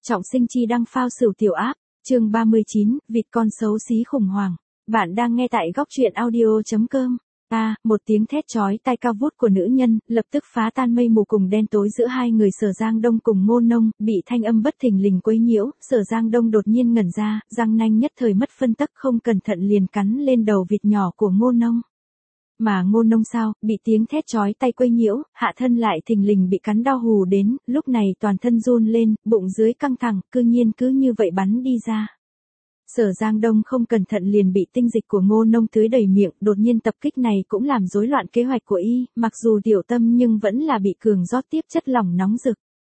Trọng sinh chi đăng phao sửu tiểu áp, chương 39, vịt con xấu xí khủng hoảng. Bạn đang nghe tại góc truyện audio.com. Một tiếng thét chói tai cao vút của nữ nhân, lập tức phá tan mây mù cùng đen tối giữa hai người Sở Giang Đông cùng Ngô Nông, bị thanh âm bất thình lình quấy nhiễu, Sở Giang Đông đột nhiên ngẩn ra, răng nanh nhất thời mất phân tấc không cẩn thận liền cắn lên đầu vịt nhỏ của Ngô Nông. Mà Ngô Nông sao, bị tiếng thét chói tai quấy nhiễu, hạ thân lại thình lình bị cắn đau hù đến, lúc này toàn thân run lên, bụng dưới căng thẳng, cư nhiên cứ như vậy bắn đi ra. Sở Giang Đông không cẩn thận liền bị tinh dịch của Ngô Nông tưới đầy miệng, đột nhiên tập kích này cũng làm rối loạn kế hoạch của y, mặc dù tiểu tâm nhưng vẫn là bị cường rót tiếp chất lỏng nóng rực.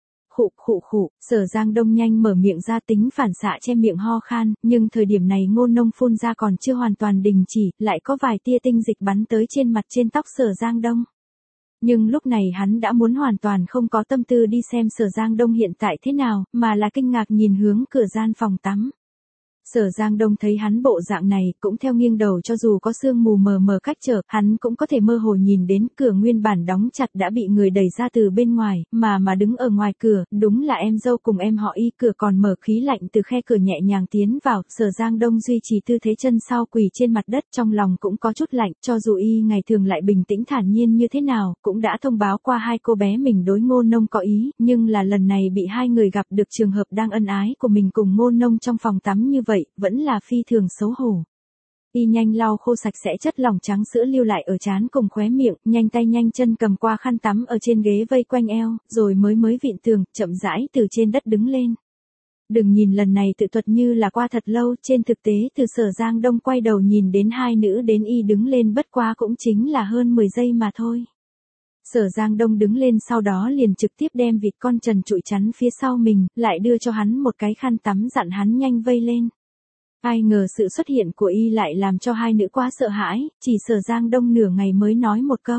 Khụ, Sở Giang Đông nhanh mở miệng ra tính phản xạ che miệng ho khan, nhưng thời điểm này Ngô Nông phun ra còn chưa hoàn toàn đình chỉ, lại có vài tia tinh dịch bắn tới trên mặt trên tóc Sở Giang Đông. Nhưng lúc này hắn đã muốn hoàn toàn không có tâm tư đi xem Sở Giang Đông hiện tại thế nào, mà là kinh ngạc nhìn hướng cửa gian phòng tắm. Sở Giang Đông thấy hắn bộ dạng này, cũng theo nghiêng đầu cho dù có sương mù mờ mờ cách trở, hắn cũng có thể mơ hồ nhìn đến cửa nguyên bản đóng chặt đã bị người đẩy ra từ bên ngoài, mà đứng ở ngoài cửa, đúng là em dâu cùng em họ Y, cửa còn mở khí lạnh từ khe cửa nhẹ nhàng tiến vào, Sở Giang Đông duy trì tư thế chân sau quỳ trên mặt đất, trong lòng cũng có chút lạnh, cho dù Y ngày thường lại bình tĩnh thản nhiên như thế nào, cũng đã thông báo qua hai cô bé mình đối Ngô Nông có ý, nhưng là lần này bị hai người gặp được trường hợp đang ân ái của mình cùng Ngô Nông trong phòng tắm như vậy, vẫn là phi thường xấu hổ. Y nhanh lau khô sạch sẽ chất lỏng trắng sữa lưu lại ở trán cùng khóe miệng, nhanh tay nhanh chân cầm qua khăn tắm ở trên ghế vây quanh eo, rồi mới vịn tường, chậm rãi từ trên đất đứng lên. Đừng nhìn lần này tự thuật như là qua thật lâu, trên thực tế từ Sở Giang Đông quay đầu nhìn đến hai nữ đến Y đứng lên bất quá cũng chính là hơn 10 giây mà thôi. Sở Giang Đông đứng lên sau đó liền trực tiếp đem vịt con trần trụi chắn phía sau mình, lại đưa cho hắn một cái khăn tắm dặn hắn nhanh vây lên. Ai ngờ sự xuất hiện của Y lại làm cho hai nữ quá sợ hãi, chỉ Sở Giang Đông nửa ngày mới nói một câu.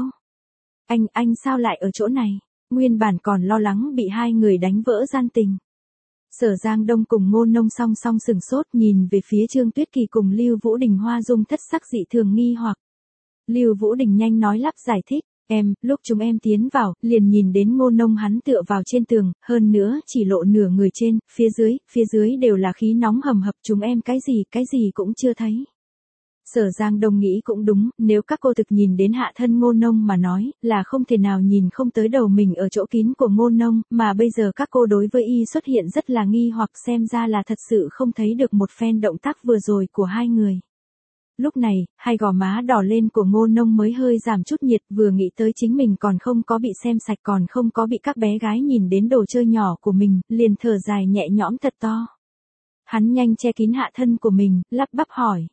Anh sao lại ở chỗ này? Nguyên bản còn lo lắng bị hai người đánh vỡ gian tình. Sở Giang Đông cùng Ngô Nông song song sừng sốt nhìn về phía Trương Tuyết Kỳ cùng Lưu Vũ Đình hoa dung thất sắc dị thường nghi hoặc. Lưu Vũ Đình nhanh nói lắp giải thích. Lúc chúng em tiến vào, liền nhìn đến Ngô Nông hắn tựa vào trên tường, hơn nữa chỉ lộ nửa người trên, phía dưới đều là khí nóng hầm hập, chúng em cái gì cũng chưa thấy. Sở Giang Đông nghĩ cũng đúng, nếu các cô thực nhìn đến hạ thân Ngô Nông mà nói, là không thể nào nhìn không tới đầu mình ở chỗ kín của Ngô Nông, mà bây giờ các cô đối với Y xuất hiện rất là nghi hoặc xem ra là thật sự không thấy được một phen động tác vừa rồi của hai người. Lúc này, hai gò má đỏ lên của Ngô Nông mới hơi giảm chút nhiệt, vừa nghĩ tới chính mình còn không có bị xem sạch, còn không có bị các bé gái nhìn đến đồ chơi nhỏ của mình, liền thở dài nhẹ nhõm thật to. Hắn nhanh che kín hạ thân của mình, lắp bắp hỏi.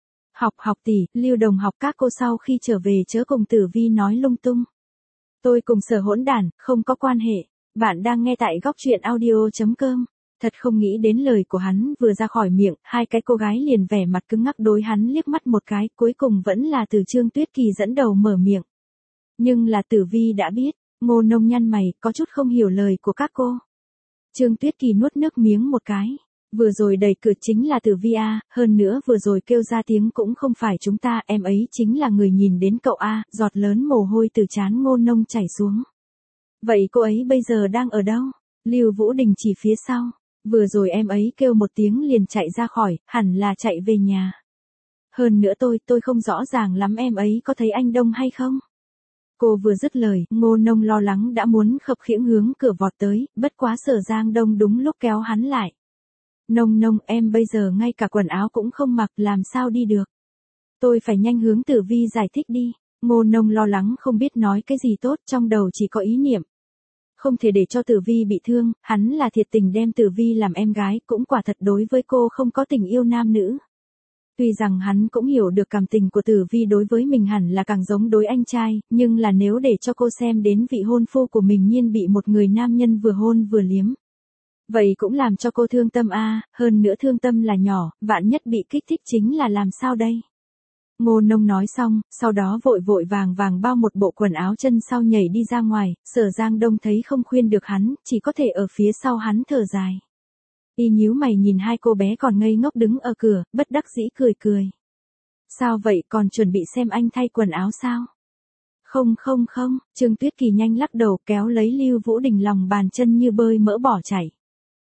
Học tỷ, Lưu đồng học các cô sau khi trở về chớ cùng Tử Vi nói lung tung. Tôi cùng Sở hỗn đản, không có quan hệ. Bạn đang nghe tại góc truyện audio.com. Thật không nghĩ đến lời của hắn vừa ra khỏi miệng, hai cái cô gái liền vẻ mặt cứng ngắc đối hắn liếc mắt một cái, cuối cùng vẫn là từ Trương Tuyết Kỳ dẫn đầu mở miệng. Nhưng là Tử Vi đã biết, Ngô Nông nhăn mày, có chút không hiểu lời của các cô. Trương Tuyết Kỳ nuốt nước miếng một cái. Vừa rồi đẩy cửa chính là Tử Vi a, hơn nữa vừa rồi kêu ra tiếng cũng không phải chúng ta, em ấy chính là người nhìn đến cậu a, giọt lớn mồ hôi từ trán Ngô Nông chảy xuống. Vậy cô ấy bây giờ đang ở đâu? Lưu Vũ Đình chỉ phía sau. Vừa rồi em ấy kêu một tiếng liền chạy ra khỏi, hẳn là chạy về nhà. Hơn nữa tôi không rõ ràng lắm em ấy có thấy anh Đông hay không? Cô vừa dứt lời, Ngô Nông lo lắng đã muốn khập khiễng hướng cửa vọt tới, bất quá Sở Giang Đông đúng lúc kéo hắn lại. Nông, em bây giờ ngay cả quần áo cũng không mặc, làm sao đi được? Tôi phải nhanh hướng Tử Vi giải thích đi. Ngô Nông lo lắng không biết nói cái gì tốt, trong đầu chỉ có ý niệm. Không thể để cho Tử Vi bị thương, hắn là thiệt tình đem Tử Vi làm em gái, cũng quả thật đối với cô không có tình yêu nam nữ. Tuy rằng hắn cũng hiểu được cảm tình của Tử Vi đối với mình hẳn là càng giống đối anh trai, nhưng là nếu để cho cô xem đến vị hôn phu của mình nhiên bị một người nam nhân vừa hôn vừa liếm. Vậy cũng làm cho cô thương tâm a, hơn nữa thương tâm là nhỏ, vạn nhất bị kích thích chính là làm sao đây? Ngô Nông nói xong, sau đó vội vàng bao một bộ quần áo chân sau nhảy đi ra ngoài, Sở Giang Đông thấy không khuyên được hắn, chỉ có thể ở phía sau hắn thở dài. Y nhíu mày nhìn hai cô bé còn ngây ngốc đứng ở cửa, bất đắc dĩ cười. Sao vậy, còn chuẩn bị xem anh thay quần áo sao? Không, Trương Tuyết Kỳ nhanh lắc đầu kéo lấy Lưu Vũ Đình lòng bàn chân như bơi mỡ bỏ chảy.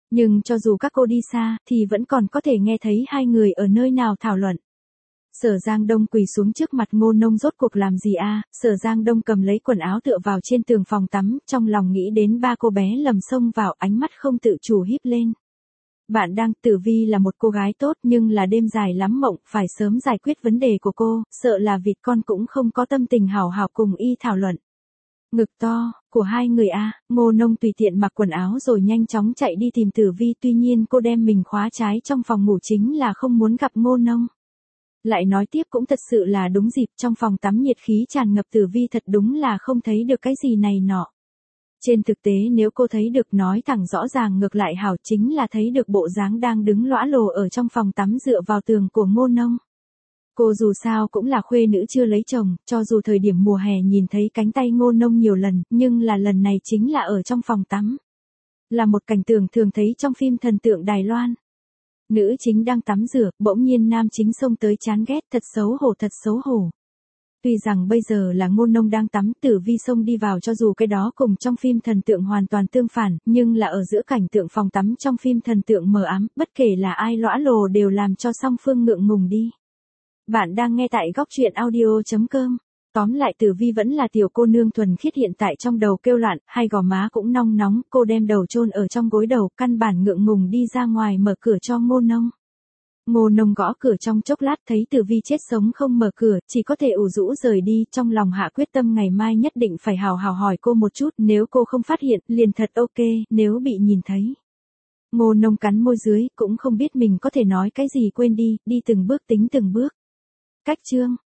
Nhưng cho dù các cô đi xa, thì vẫn còn có thể nghe thấy hai người ở nơi nào thảo luận. Sở Giang Đông quỳ xuống trước mặt Ngô Nông rốt cuộc làm gì a? Sở Giang Đông cầm lấy quần áo tựa vào trên tường phòng tắm, trong lòng nghĩ đến ba cô bé lầm xông vào, ánh mắt không tự chủ híp lên. Bạn đang, Tử Vi là một cô gái tốt nhưng là đêm dài lắm mộng, phải sớm giải quyết vấn đề của cô, sợ là vịt con cũng không có tâm tình hào hào cùng y thảo luận. Ngực to, của hai người a. Ngô Nông tùy tiện mặc quần áo rồi nhanh chóng chạy đi tìm Tử Vi, tuy nhiên cô đem mình khóa trái trong phòng ngủ chính là không muốn gặp Ngô Nông. Lại nói tiếp cũng thật sự là đúng dịp, trong phòng tắm nhiệt khí tràn ngập, Tử Vi thật đúng là không thấy được cái gì này nọ. Trên thực tế nếu cô thấy được, nói thẳng rõ ràng ngược lại hảo, chính là thấy được bộ dáng đang đứng lõa lồ ở trong phòng tắm dựa vào tường của Ngô Nông. Cô dù sao cũng là khuê nữ chưa lấy chồng, cho dù thời điểm mùa hè nhìn thấy cánh tay Ngô Nông nhiều lần, nhưng là lần này chính là ở trong phòng tắm. Là một cảnh tượng thường thấy trong phim thần tượng Đài Loan. Nữ chính đang tắm rửa, bỗng nhiên nam chính xông tới chán ghét, thật xấu hổ, thật xấu hổ. Tuy rằng bây giờ là Ngô Nông đang tắm, Tử Vi xông đi vào, cho dù cái đó cùng trong phim thần tượng hoàn toàn tương phản, nhưng là ở giữa cảnh tượng phòng tắm trong phim thần tượng mờ ám, bất kể là ai lõa lồ đều làm cho song phương ngượng ngùng đi. Bạn đang nghe tại góc truyện audio.com. Tóm lại Tử Vi vẫn là tiểu cô nương thuần khiết, hiện tại trong đầu kêu loạn, hai gò má cũng nong nóng, cô đem đầu chôn ở trong gối đầu, căn bản ngượng ngùng đi ra ngoài mở cửa cho Ngô Nông. Ngô Nông gõ cửa trong chốc lát thấy Tử Vi chết sống không mở cửa, chỉ có thể ủ rũ rời đi, trong lòng hạ quyết tâm ngày mai nhất định phải hào hào hỏi cô một chút, nếu cô không phát hiện, liền thật ok, nếu bị nhìn thấy. Ngô Nông cắn môi dưới, cũng không biết mình có thể nói cái gì, quên đi, đi từng bước tính từng bước. Cách chương